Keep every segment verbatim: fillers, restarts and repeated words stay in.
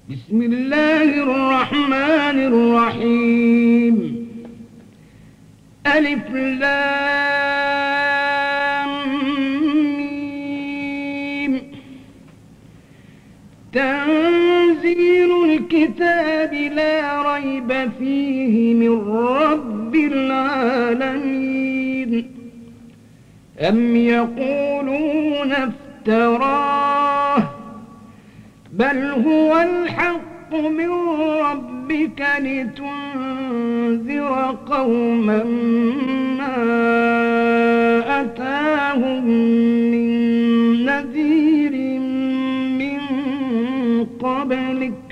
بسم الله الرحمن الرحيم. ألف لام ميم. تنزيل الكتاب لا ريب فيه من رب العالمين. أم يقولون افتراه بل هو الحق من ربك لتنذر قوما ما أتاهم من نذير من قبلك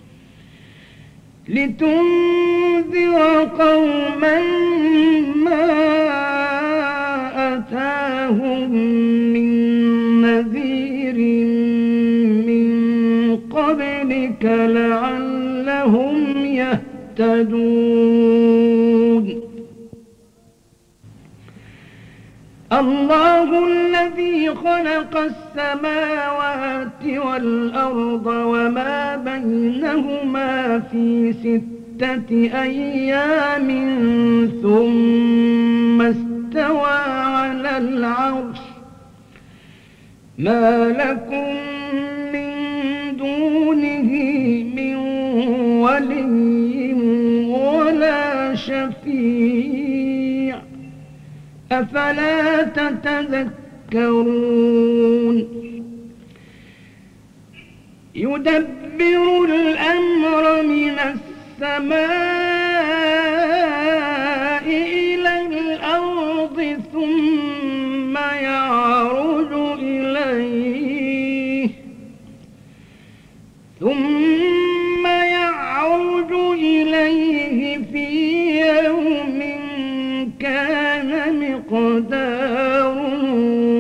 لتنذر قوما ما أتاهم من نذير قبلك لعلهم يهتدون. الله الذي خلق السماوات والأرض وما بينهما في ستة أيام ثم استوى على العرش. ما لكم من دونه من ولي ولا شفيع أفلا تتذكرون. يدبر الأمر من السماء إلى الأرض ثم يعرج إليه ثم يعرج إليه في يوم كان مقداره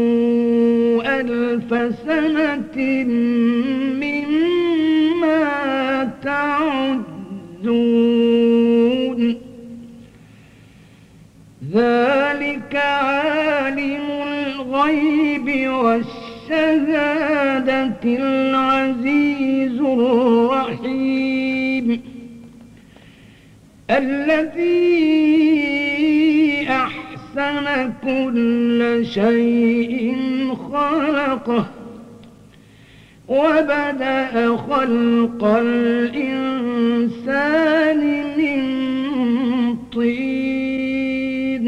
ألف سنة مما تعدون. ذلك عالم الغيب والشهادة العزيز الرحيم. الذي أحسن كل شيء خلقه وبدأ خلق الإنسان من طين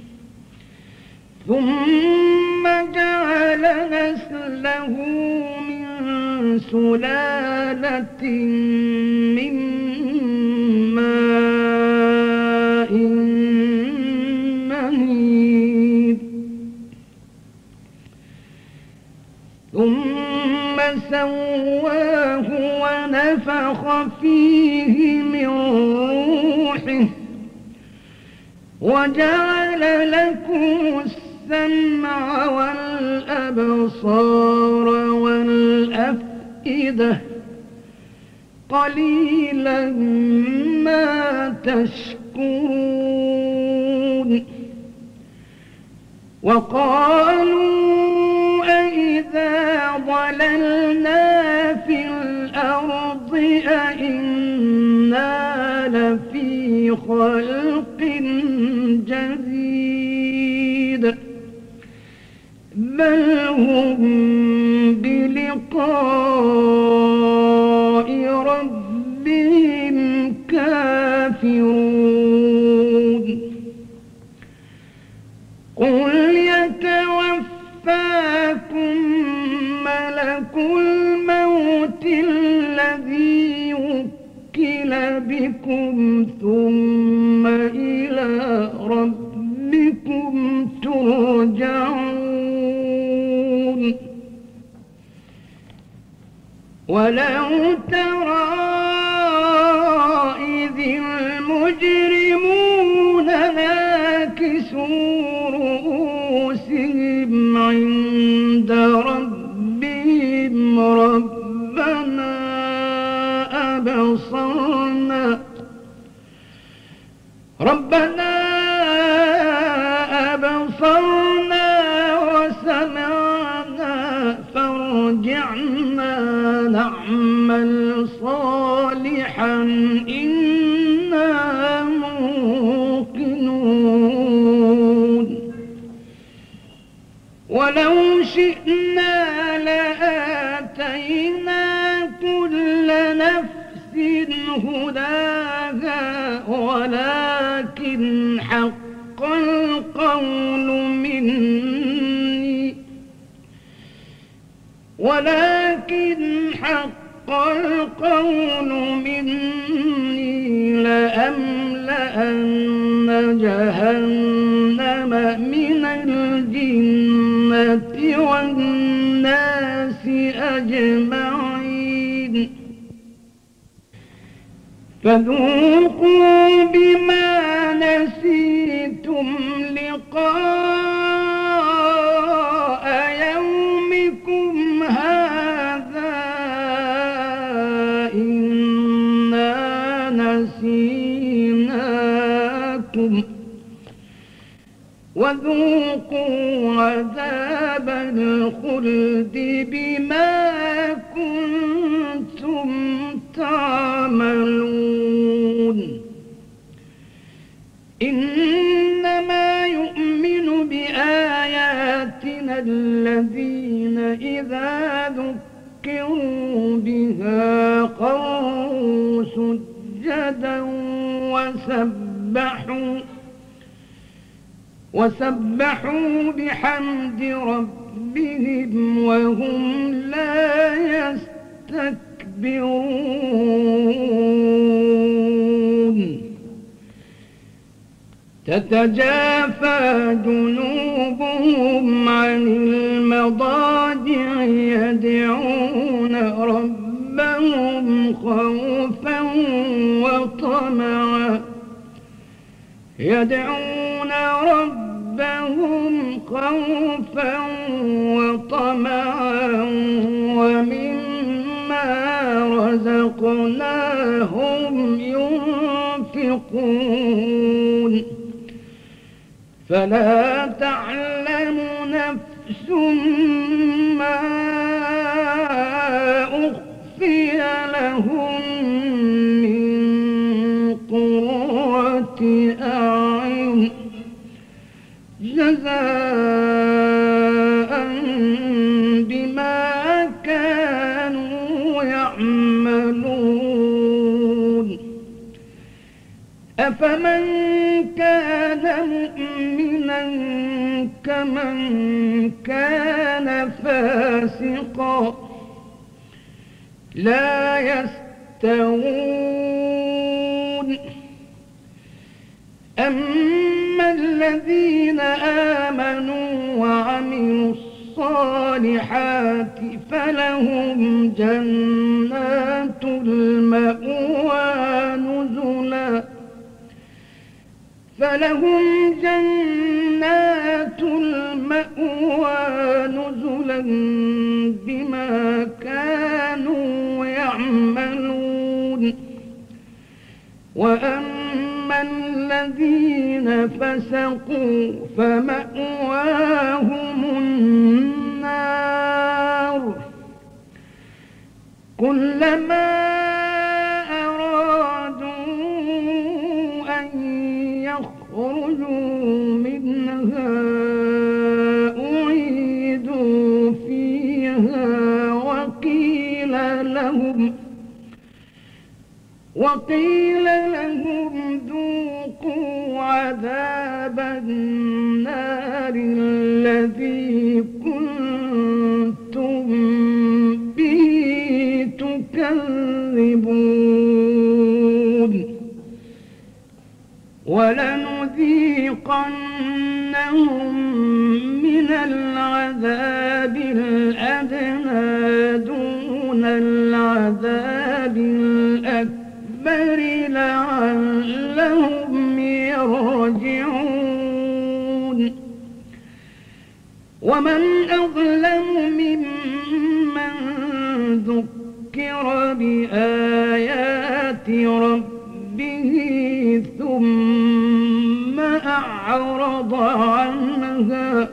ثم جعل نسله من سلالة من ماء مهين ثم سواه ونفخ فيه من روحه وجعل لكم السمع والأبصار والأفئدة قليلا ما تشكرون. وقالوا أإذا ضللنا في الأرض أإنا لفي خلق جديد بل هم بلقاء ربهم كافرون. قل يتوفاكم ملك الموت الذي وكل بكم ثم إلى ربكم ترجعون. ولو ترى إذ المجرمون ناكسوا رؤوسهم عند ربهم ربنا أبصرنا ربنا أبصرنا وسمعنا فارجعنا نعمل صالحا صالحا إنا موقنون ولو شئنا لآتينا كل نفس هداها ولكن حق القول مني ولكن حق القول مني لأملأن جهنم من الجنة والناس أجمعين فذوقوا بما نسيتم لقاء يومكم هذا إنا نسيناكم وذوقوا عذاب الخلد بما كنتم تعملون إنما يؤمن بآياتنا الذين إذا ذكروا بها خروا سجدا وسبحوا وسبحوا بحمد ربهم وهم لا يستكبرون تتجافى جنوبهم عن المضاجع يدعون ربهم خوفا وطمعا يدعون ربهم خوفا وطمعا ومما رزقناهم ينفقون فلا تعلم نفس ما أخفي لهم من قرة أعين جزاء بما كانوا يعملون أفمن كان مؤمنا كمن كان فاسقا لا يستوون أما الذين آمنوا وعملوا الصالحات فلهم جنات المأوى نزلا فلهم جنات المأوى نزلا بما كانوا يعملون وأما الذين فسقوا فمأواهم النار كلما أرادوا أن يخرجوا منها أعيدوا فيها وقيل لهم وقيل لهم ذوقوا عذاب النار الذي كنتم به تكذبون ولنذيقنهم من العذاب الأدنى دون العذاب الأكبر لعلهم يرجعون ومن أظلم ممن ذكر بآيات ربه ثم أعرض عنها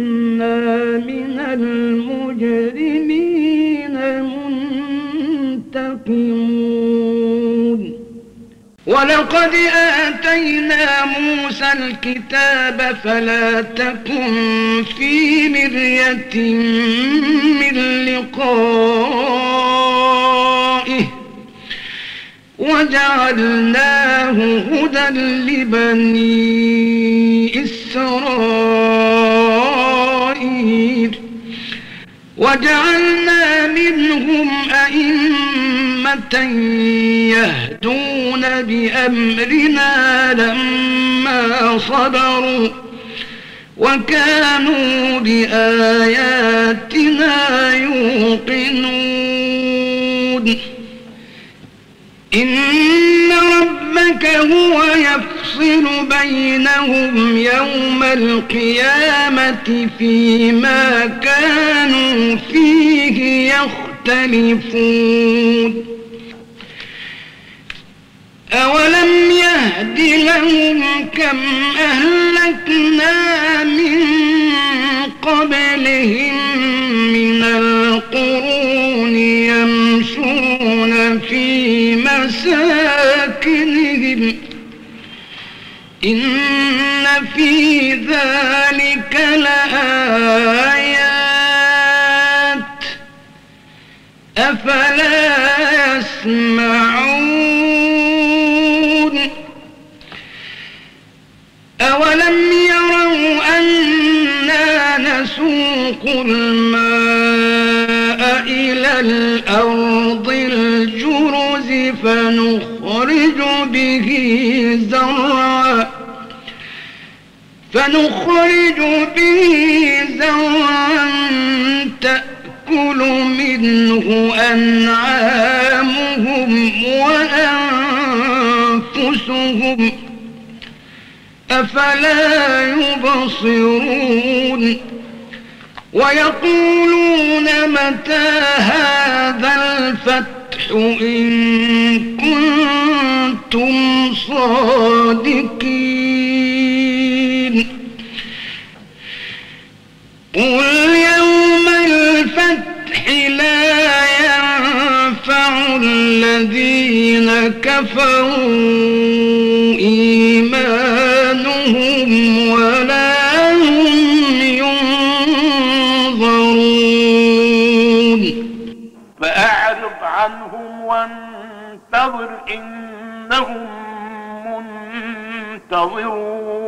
إنا من المجرمين منتقمون ولقد آتينا موسى الكتاب فلا تكن في مرية من لقائه وجعلناه هدى لبني إسرائيل وجعلنا منهم أئمة يهدون بأمرنا لما صبروا وكانوا بآياتنا يوقنون إن ربك هو يفصل بينهم يوم القيامة فيما كانوا فيه يختلفون أولم يهد لهم كم أهلكنا من قبلهم من القرون يمشون في مساكنهم إن في ذلك لآيات أفلا يسمعون أولم يروا أنا نسوق الماء إلى الأرض الجرز فنخرج به زرعا فنخرج به زرعا تأكل منه أنعامهم وأنفسهم أفلا يبصرون ويقولون متى هذا الفتح إن كنتم صادقين قل يوم الفتح لا ينفع الذين كفروا إيمانهم ولا هم ينظرون فأعرض عنهم وانتظر إنهم منتظرون